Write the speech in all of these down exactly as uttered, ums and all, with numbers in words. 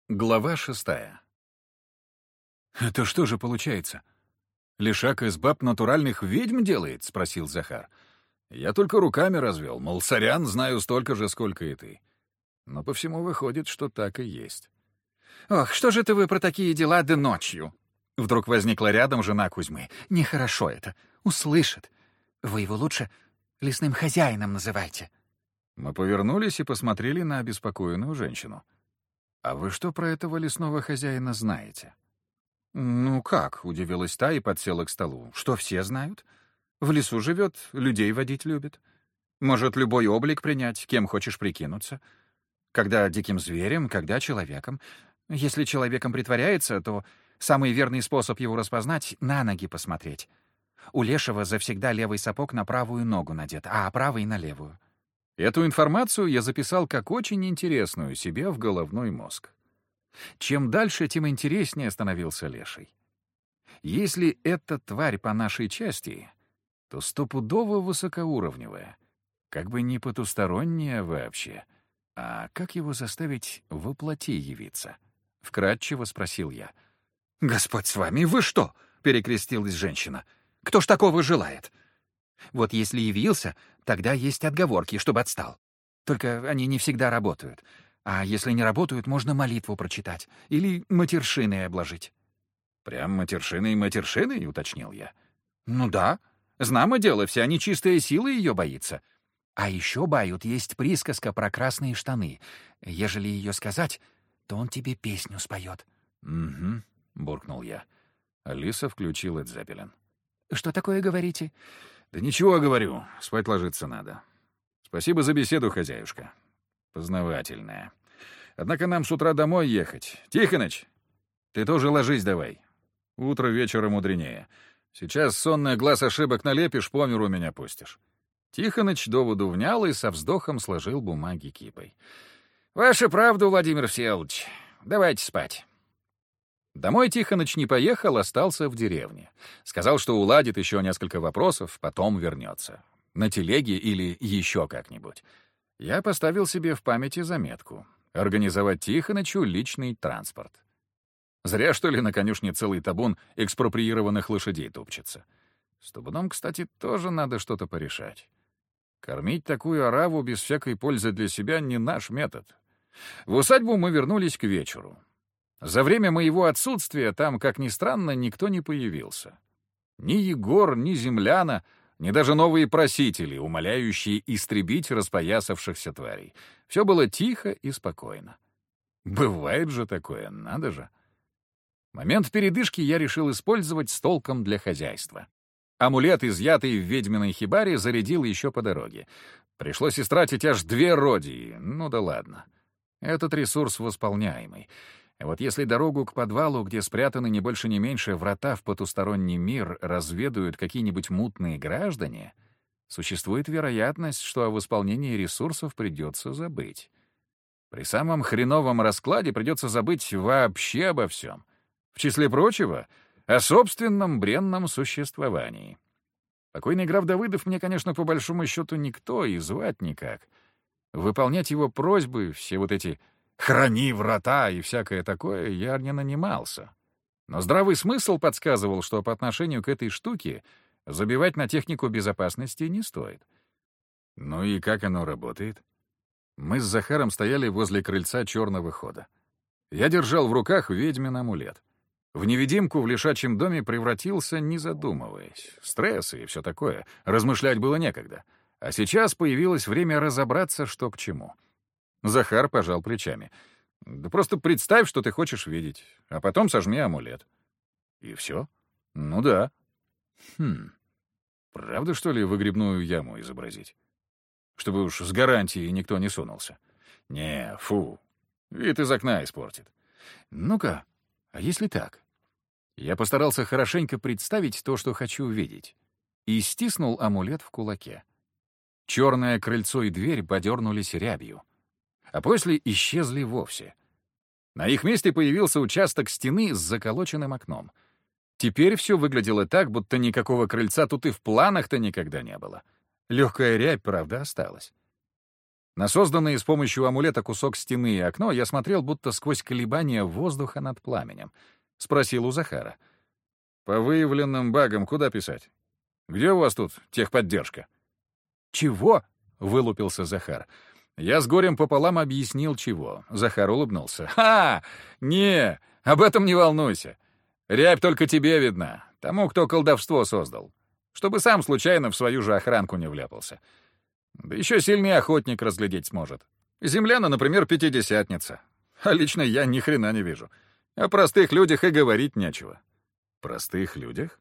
Глава шестая. «Это что же получается? Лишак из баб натуральных ведьм делает?» — спросил Захар. Я только руками развел, мол, сорян, знаю столько же, сколько и ты. Но по всему выходит, что так и есть. «Ох, что же это вы про такие дела да ночью?» Вдруг возникла рядом жена Кузьмы. «Нехорошо это. Услышит. Вы его лучше лесным хозяином называйте». Мы повернулись и посмотрели на обеспокоенную женщину. «А вы что про этого лесного хозяина знаете?» «Ну как?» — удивилась та и подсела к столу. «Что все знают? В лесу живет, людей водить любит. Может любой облик принять, кем хочешь прикинуться. Когда диким зверем, когда человеком. Если человеком притворяется, то самый верный способ его распознать — на ноги посмотреть. У лешего завсегда левый сапог на правую ногу надет, а правый — на левую». Эту информацию я записал как очень интересную себе в головной мозг. Чем дальше, тем интереснее становился леший. Если эта тварь по нашей части, то стопудово высокоуровневая, как бы не потусторонняя вообще. А как его заставить воплоти явиться? Вкратчиво спросил я. «Господь с вами, вы что?» — перекрестилась женщина. «Кто ж такого желает? Вот если явился, тогда есть отговорки, чтобы отстал. Только они не всегда работают. А если не работают, можно молитву прочитать или матершиной обложить». «Прям матершиной-матершиной?» — уточнил я. «Ну да. Знамо дело, вся нечистая сила ее боится. А еще бают есть присказка про красные штаны. Ежели ее сказать, то он тебе песню споет». «Угу», — буркнул я. Алиса включила Дзеппелин. «Что такое говорите?» «Да ничего, говорю. Спать ложиться надо. Спасибо за беседу, хозяюшка. Познавательная. Однако нам с утра домой ехать. Тихоныч, ты тоже ложись давай. Утро вечера мудренее. Сейчас сонный глаз ошибок налепишь, по миру меня пустишь». Тихоныч доводу внял и со вздохом сложил бумаги кипой. «Ваша правда, Владимир Всеволодович. Давайте спать». Домой Тихоныч не поехал, остался в деревне. Сказал, что уладит еще несколько вопросов, потом вернется. На телеге или еще как-нибудь. Я поставил себе в памяти заметку. Организовать Тихонычу личный транспорт. Зря, что ли, на конюшне целый табун экспроприированных лошадей топчется. С табуном, кстати, тоже надо что-то порешать. Кормить такую ораву без всякой пользы для себя не наш метод. В усадьбу мы вернулись к вечеру. За время моего отсутствия там, как ни странно, никто не появился. Ни Егор, ни земляна, ни даже новые просители, умоляющие истребить распоясавшихся тварей. Все было тихо и спокойно. Бывает же такое, надо же. Момент передышки я решил использовать с толком для хозяйства. Амулет, изъятый в ведьминой хибаре, зарядил еще по дороге. Пришлось истратить аж две родии. Ну да ладно. Этот ресурс восполняемый. А вот если дорогу к подвалу, где спрятаны не больше не меньше врата в потусторонний мир, разведают какие-нибудь мутные граждане, существует вероятность, что о восполнении ресурсов придется забыть. При самом хреновом раскладе придется забыть вообще обо всем. В числе прочего, о собственном бренном существовании. Покойный граф Давыдов мне, конечно, по большому счету никто и звать никак. Выполнять его просьбы, все вот эти «храни врата» и всякое такое, я не нанимался. Но здравый смысл подсказывал, что по отношению к этой штуке забивать на технику безопасности не стоит. Ну и как оно работает? Мы с Захаром стояли возле крыльца черного хода. Я держал в руках ведьмин амулет. В невидимку в лишачьем доме превратился, не задумываясь. Стресс и все такое. Размышлять было некогда. А сейчас появилось время разобраться, что к чему. Захар пожал плечами. «Да просто представь, что ты хочешь видеть, а потом сожми амулет». «И все?» «Ну да». «Хм. Правда, что ли, выгребную яму изобразить? Чтобы уж с гарантией никто не сунулся». «Не, фу. Вид из окна испортит». «Ну-ка, а если так?» Я постарался хорошенько представить то, что хочу увидеть, и стиснул амулет в кулаке. Черное крыльцо и дверь подернулись рябью, а после исчезли вовсе. На их месте появился участок стены с заколоченным окном. Теперь все выглядело так, будто никакого крыльца тут и в планах-то никогда не было. Легкая рябь, правда, осталась. На созданные с помощью амулета кусок стены и окно я смотрел будто сквозь колебания воздуха над пламенем. Спросил у Захара. «По выявленным багам куда писать? Где у вас тут техподдержка?» «Чего?» — вылупился Захар. Я с горем пополам объяснил, чего. Захар улыбнулся. «Ха! Не, об этом не волнуйся. Рябь только тебе видна, тому, кто колдовство создал. Чтобы сам случайно в свою же охранку не вляпался. Да еще сильный охотник разглядеть сможет. Земляна, например, пятидесятница. А лично я ни хрена не вижу. О простых людях и говорить нечего». «Простых людях?»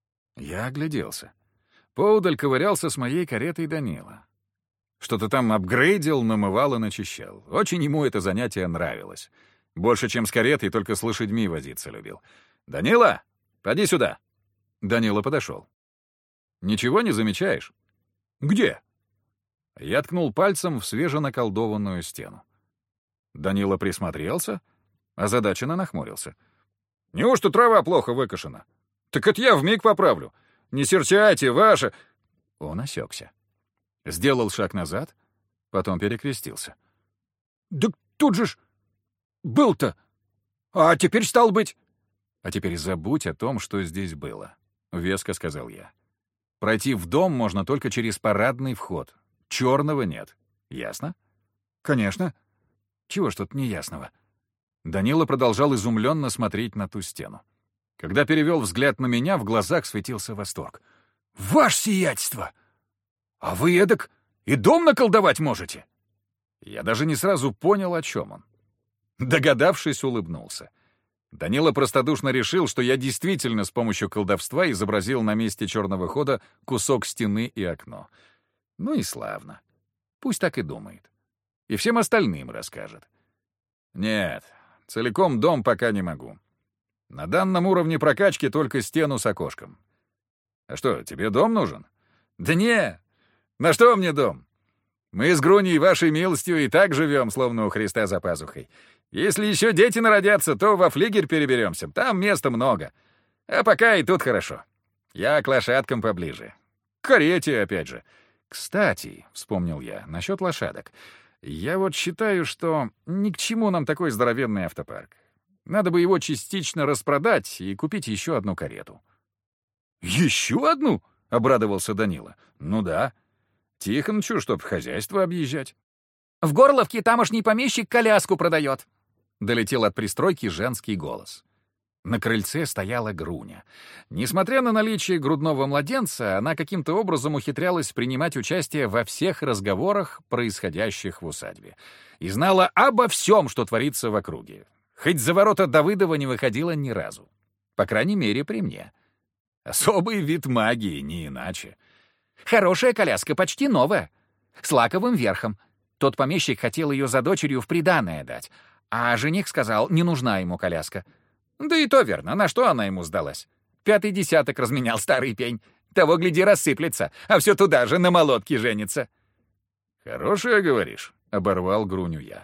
Я огляделся. Поудаль ковырялся с моей каретой Данила. Что-то там апгрейдил, намывал и начищал. Очень ему это занятие нравилось. Больше, чем с каретой, только с лошадьми возиться любил. «Данила, поди сюда!» Данила подошел. «Ничего не замечаешь?» «Где?» Я ткнул пальцем в свеженаколдованную стену. Данила присмотрелся, озадаченно нахмурился. «Неужто трава плохо выкошена? Так это я вмиг поправлю. Не серчайте, ваша...» Он осекся. Сделал шаг назад, потом перекрестился. «Да тут же ж был-то! А теперь стал быть...» «А теперь забудь о том, что здесь было», — веско сказал я. «Пройти в дом можно только через парадный вход. Черного нет. Ясно?» «Конечно. Чего ж тут неясного?» Данила продолжал изумленно смотреть на ту стену. Когда перевел взгляд на меня, в глазах светился восторг. «Ваше сиятельство! А вы эдак и дом наколдовать можете?» Я даже не сразу понял, о чем он. Догадавшись, улыбнулся. Данила простодушно решил, что я действительно с помощью колдовства изобразил на месте черного хода кусок стены и окно. Ну и славно. Пусть так и думает. И всем остальным расскажет. Нет, целиком дом пока не могу. На данном уровне прокачки только стену с окошком. А что, тебе дом нужен? Да не, на что мне дом? Мы с Груней вашей милостью и так живем, словно у Христа за пазухой. Если еще дети народятся, то во флигель переберемся, там места много. А пока и тут хорошо. Я к лошадкам поближе. К карете, опять же. Кстати, — вспомнил я, — насчет лошадок. Я вот считаю, что ни к чему нам такой здоровенный автопарк. Надо бы его частично распродать и купить еще одну карету. «Еще одну?» — обрадовался Данила. «Ну да. Тихонычу, чтоб хозяйство объезжать». «В Горловке тамошний помещик коляску продает», — долетел от пристройки женский голос. На крыльце стояла Груня. Несмотря на наличие грудного младенца, она каким-то образом ухитрялась принимать участие во всех разговорах, происходящих в усадьбе, и знала обо всем, что творится в округе. Хоть за ворота Давыдова не выходила ни разу. По крайней мере, при мне. Особый вид магии, не иначе. «Хорошая коляска, почти новая. С лаковым верхом. Тот помещик хотел ее за дочерью в приданое дать, а жених сказал, не нужна ему коляска. Да и то верно, на что она ему сдалась? Пятый десяток разменял старый пень. Того, гляди, рассыплется, а все туда же на молотке женится». «Хорошая, говоришь?» — оборвал Груню я.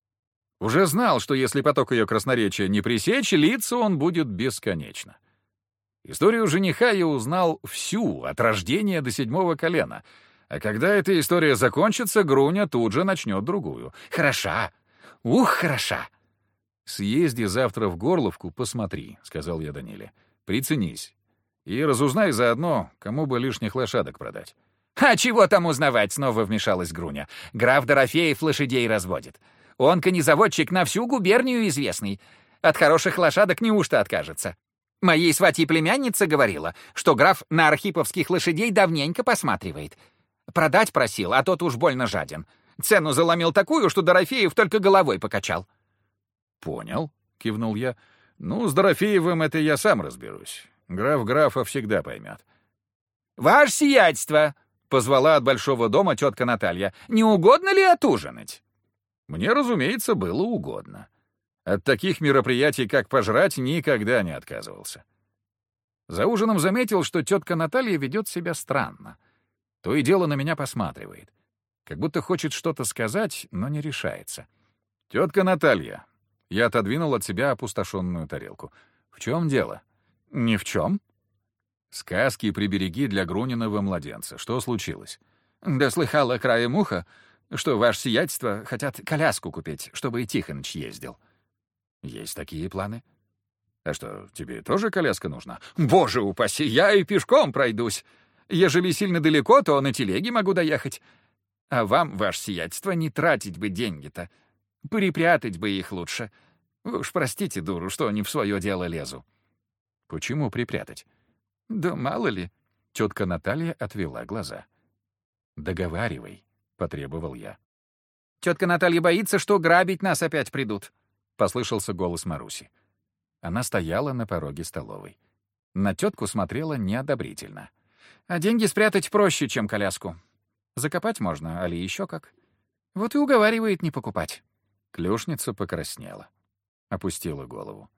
Уже знал, что если поток ее красноречия не пресечь, литься он будет бесконечно. Историю жениха я узнал всю, от рождения до седьмого колена. А когда эта история закончится, Груня тут же начнет другую. «Хороша! Ух, хороша!» «Съезди завтра в Горловку, посмотри», — сказал я Даниле. «Приценись. И разузнай заодно, кому бы лишних лошадок продать». «А чего там узнавать?» — снова вмешалась Груня. «Граф Дорофеев лошадей разводит. Он конезаводчик на всю губернию известный. От хороших лошадок неужто откажется? Моей сватьей племянница говорила, что граф на архиповских лошадей давненько посматривает. Продать просил, а тот уж больно жаден. Цену заломил такую, что Дорофеев только головой покачал». «Понял», — кивнул я. «Ну, с Дорофеевым это я сам разберусь. Граф графа всегда поймет». «Ваше сиятельство!» — позвала от большого дома тетка Наталья. «Не угодно ли отужинать?» Мне, разумеется, было угодно. От таких мероприятий, как пожрать, никогда не отказывался. За ужином заметил, что тетка Наталья ведет себя странно. То и дело на меня посматривает. Как будто хочет что-то сказать, но не решается. «Тетка Наталья». Я отодвинул от себя опустошенную тарелку. «В чем дело?» «Ни в чем». «Сказки прибереги для Груниного младенца. Что случилось?» «Да слыхала краем уха. что ваше сиятельство хотят коляску купить, чтобы и Тихоныч ездил». «Есть такие планы. А что, тебе тоже коляска нужна?» «Боже упаси, я и пешком пройдусь. Ежели сильно далеко, то на телеге могу доехать. А вам, ваше сиятельство, не тратить бы деньги-то. Припрятать бы их лучше. Вы уж простите, дуру, что не в свое дело лезу». «Почему припрятать?» «Да мало ли». Тетка Наталья отвела глаза. «Договаривай», — потребовал я. «Тетка Наталья боится, что грабить нас опять придут», — послышался голос Маруси. Она стояла на пороге столовой. На тетку смотрела неодобрительно. «А деньги спрятать проще, чем коляску. Закопать можно, али еще как. Вот и уговаривает не покупать». Клюшница покраснела. Опустила голову.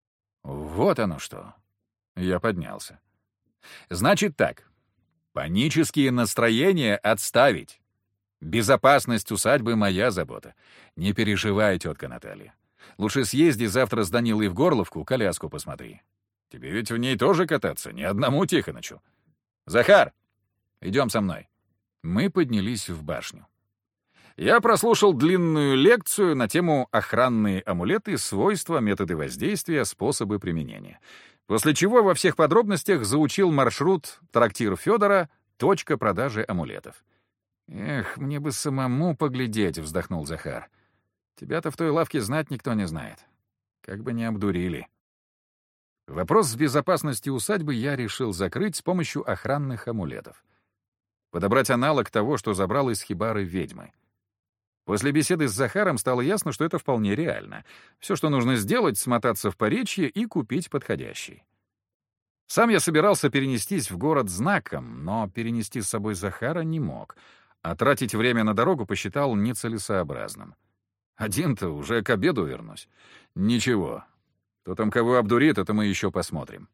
«Вот оно что!» Я поднялся. «Значит так. Панические настроения отставить. Безопасность усадьбы — моя забота. Не переживай, тетка Наталья. Лучше съезди завтра с Данилой в Горловку, коляску посмотри. Тебе ведь в ней тоже кататься, ни одному Тихонычу. Захар, идем со мной». Мы поднялись в башню. Я прослушал длинную лекцию на тему «Охранные амулеты. Свойства, методы воздействия, способы применения». После чего во всех подробностях заучил маршрут «Трактир Федора. Точка продажи амулетов». «Эх, мне бы самому поглядеть», — вздохнул Захар. «Тебя-то в той лавке знать никто не знает. Как бы не обдурили». Вопрос с безопасностью усадьбы я решил закрыть с помощью охранных амулетов. Подобрать аналог того, что забрал из хибары ведьмы. После беседы с Захаром стало ясно, что это вполне реально. Все, что нужно сделать, смотаться в Поречье и купить подходящий. Сам я собирался перенестись в город знаком, но перенести с собой Захара не мог, а тратить время на дорогу посчитал нецелесообразным. Один-то уже к обеду вернусь. Ничего. Кто там кого обдурит, это мы еще посмотрим.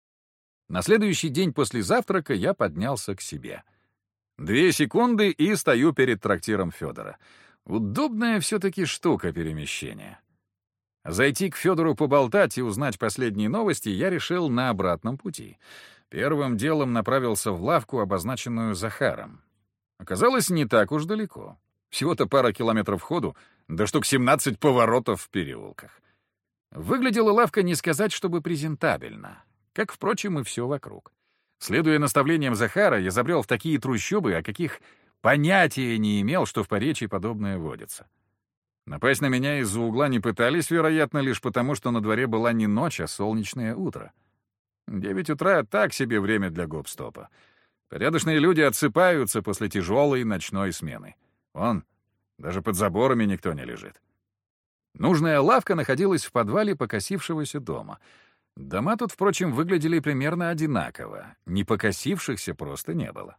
На следующий день после завтрака я поднялся к себе. Две секунды и стою перед трактиром Федора. Удобная все-таки штука перемещения. Зайти к Федору поболтать и узнать последние новости я решил на обратном пути. Первым делом направился в лавку, обозначенную Захаром. Оказалось, не так уж далеко. Всего-то пара километров ходу, да штук семнадцать поворотов в переулках. Выглядела лавка не сказать, чтобы презентабельно, как, впрочем, и все вокруг. Следуя наставлениям Захара, я забрел в такие трущобы, о каких понятия не имел, что в Поречье подобное водится. Напасть на меня из-за угла не пытались, вероятно, лишь потому, что на дворе была не ночь, а солнечное утро. Девять утра — так себе время для гоп-стопа. Порядочные люди отсыпаются после тяжелой ночной смены. Вон, даже под заборами никто не лежит. Нужная лавка находилась в подвале покосившегося дома. Дома тут, впрочем, выглядели примерно одинаково. Не покосившихся просто не было.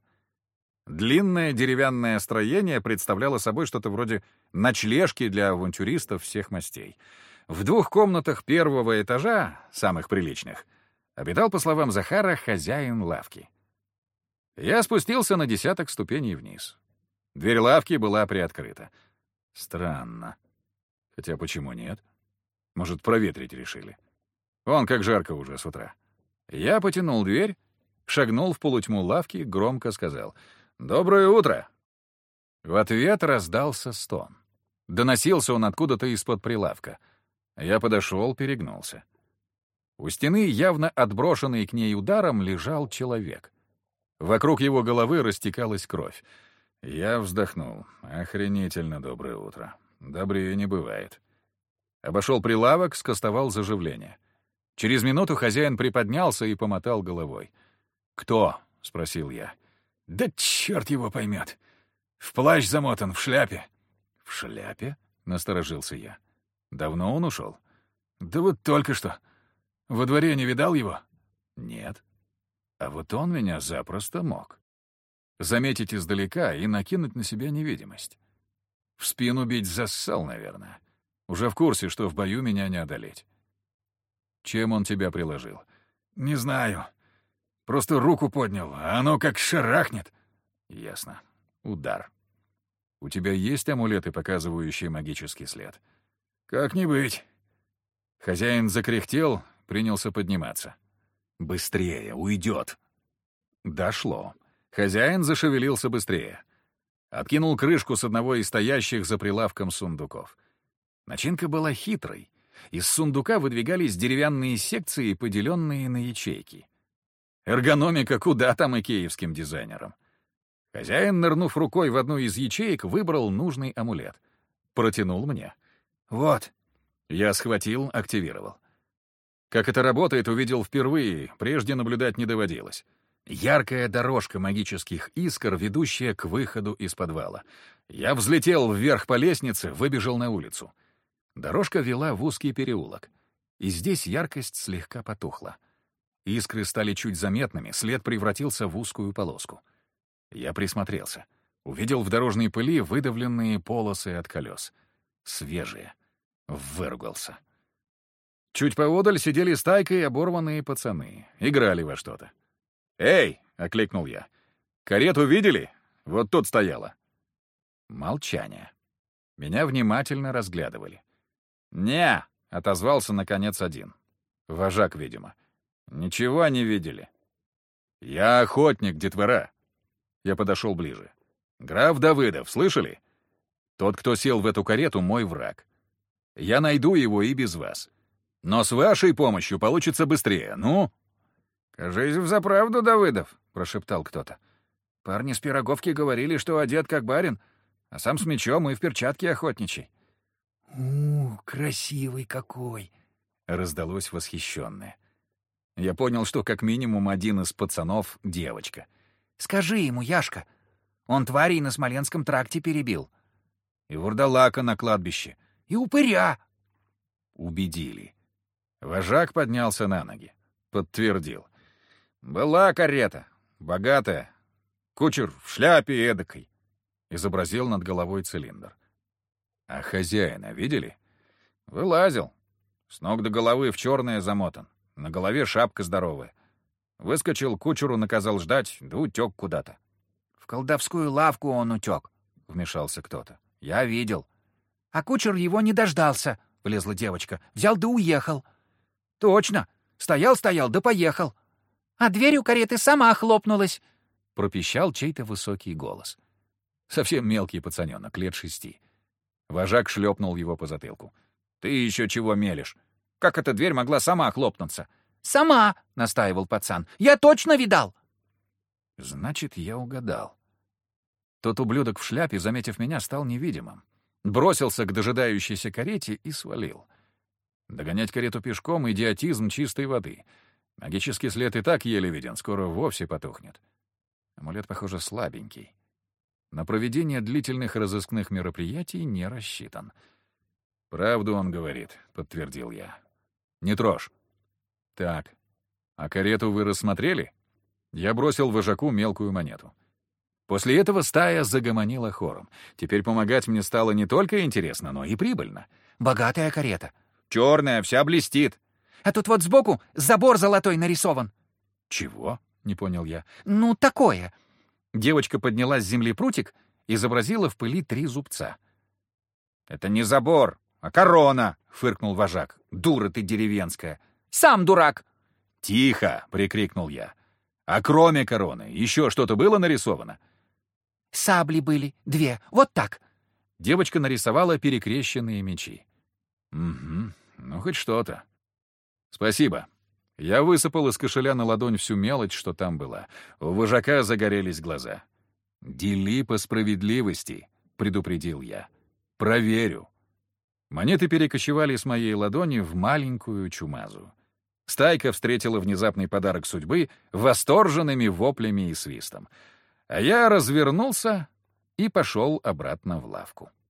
Длинное деревянное строение представляло собой что-то вроде ночлежки для авантюристов всех мастей. В двух комнатах первого этажа, самых приличных, обитал, по словам Захара, хозяин лавки. Я спустился на десяток ступеней вниз. Дверь лавки была приоткрыта. Странно. Хотя почему нет? Может, проветрить решили? Вон как жарко уже с утра. Я потянул дверь, шагнул в полутьму лавки, громко сказал «Доброе утро!». В ответ раздался стон. Доносился он откуда-то из-под прилавка. Я подошел, перегнулся. У стены, явно отброшенный к ней ударом, лежал человек. Вокруг его головы растекалась кровь. Я вздохнул. Охренительно доброе утро. Добрее не бывает. Обошел прилавок, скостовал заживление. Через минуту хозяин приподнялся и помотал головой. «Кто?» — спросил я. «Да черт его поймет. В плащ замотан, в шляпе». «В шляпе?» — насторожился я. «Давно он ушел?» «Да вот только что. Во дворе не видал его?» «Нет. А вот он меня запросто мог. Заметить издалека и накинуть на себя невидимость. В спину бить зассал, наверное. Уже в курсе, что в бою меня не одолеть. Чем он тебя приложил?» «Не знаю. Просто руку поднял, а оно как шарахнет». «Ясно. Удар. У тебя есть амулеты, показывающие магический след?» «Как не быть». Хозяин закряхтел, принялся подниматься. «Быстрее, уйдет». Дошло. Хозяин зашевелился быстрее. Откинул крышку с одного из стоящих за прилавком сундуков. Начинка была хитрой. Из сундука выдвигались деревянные секции, поделенные на ячейки. Эргономика куда там икеевским дизайнерам. Хозяин, нырнув рукой в одну из ячеек, выбрал нужный амулет. Протянул мне. «Вот». Я схватил, активировал. Как это работает, увидел впервые, прежде наблюдать не доводилось. Яркая дорожка магических искр, ведущая к выходу из подвала. Я взлетел вверх по лестнице, выбежал на улицу. Дорожка вела в узкий переулок. И здесь яркость слегка потухла. Искры стали чуть заметными, след превратился в узкую полоску. Я присмотрелся. Увидел в дорожной пыли выдавленные полосы от колес. Свежие. Выругался. Чуть поодаль сидели стайкой оборванные пацаны. Играли во что-то. «Эй!» — окликнул я. «Карету видели? Вот тут стояла». Молчание. Меня внимательно разглядывали. «Не!» — отозвался наконец один. Вожак, видимо. «Ничего не видели». «Я охотник, детвора». Я подошел ближе. «Граф Давыдов, слышали? Тот, кто сел в эту карету, мой враг. Я найду его и без вас. Но с вашей помощью получится быстрее, ну?» «Кажись, взаправду, Давыдов», — прошептал кто-то. «Парни с Пироговки говорили, что одет как барин, а сам с мечом и в перчатке охотничий». «У, красивый какой!» — раздалось восхищенное. Я понял, что как минимум один из пацанов — девочка. «Скажи ему, Яшка, он тварей на Смоленском тракте перебил. И вурдалака на кладбище, и упыря». Убедили. Вожак поднялся на ноги. Подтвердил. «Была карета, богатая. Кучер в шляпе эдакой». Изобразил над головой цилиндр. «А хозяина видели?» «Вылазил. С ног до головы в черное замотан. На голове шапка здоровая. Выскочил, кучеру наказал ждать, да утек куда-то». «В колдовскую лавку он утек», — вмешался кто-то. «Я видел». «А кучер его не дождался», — влезла девочка. «Взял да уехал». «Точно. Стоял-стоял, да поехал». «А дверь у кареты сама хлопнулась», — пропищал чей-то высокий голос. Совсем мелкий пацаненок, лет шести. Вожак шлепнул его по затылку. «Ты еще чего мелешь? Как эта дверь могла сама хлопнуться?» «Сама», — настаивал пацан. «Я точно видал». Значит, я угадал. Тот ублюдок в шляпе, заметив меня, стал невидимым. Бросился к дожидающейся карете и свалил. Догонять карету пешком — идиотизм чистой воды. Магический след и так еле виден, скоро вовсе потухнет. Амулет, похоже, слабенький. На проведение длительных разыскных мероприятий не рассчитан. «Правду он говорит», — подтвердил я. «Не трожь». «Так, а карету вы рассмотрели?» Я бросил вожаку мелкую монету. После этого стая загомонила хором. Теперь помогать мне стало не только интересно, но и прибыльно. «Богатая карета. Черная, вся блестит. А тут вот сбоку забор золотой нарисован». «Чего?» — не понял я. «Ну, такое». Девочка подняла с земли прутик, изобразила в пыли три зубца. «Это не забор, а корона!» — фыркнул вожак. «Дура ты деревенская!» «Сам дурак!» «Тихо!» — прикрикнул я. «А кроме короны еще что-то было нарисовано?» «Сабли были, две, вот так!» Девочка нарисовала перекрещенные мечи. «Угу, ну хоть что-то. Спасибо». Я высыпал из кошеля на ладонь всю мелочь, что там была. У вожака загорелись глаза. «Дели по справедливости», — предупредил я. «Проверю». Монеты перекочевали с моей ладони в маленькую чумазу. Стайка встретила внезапный подарок судьбы восторженными воплями и свистом. А я развернулся и пошел обратно в лавку.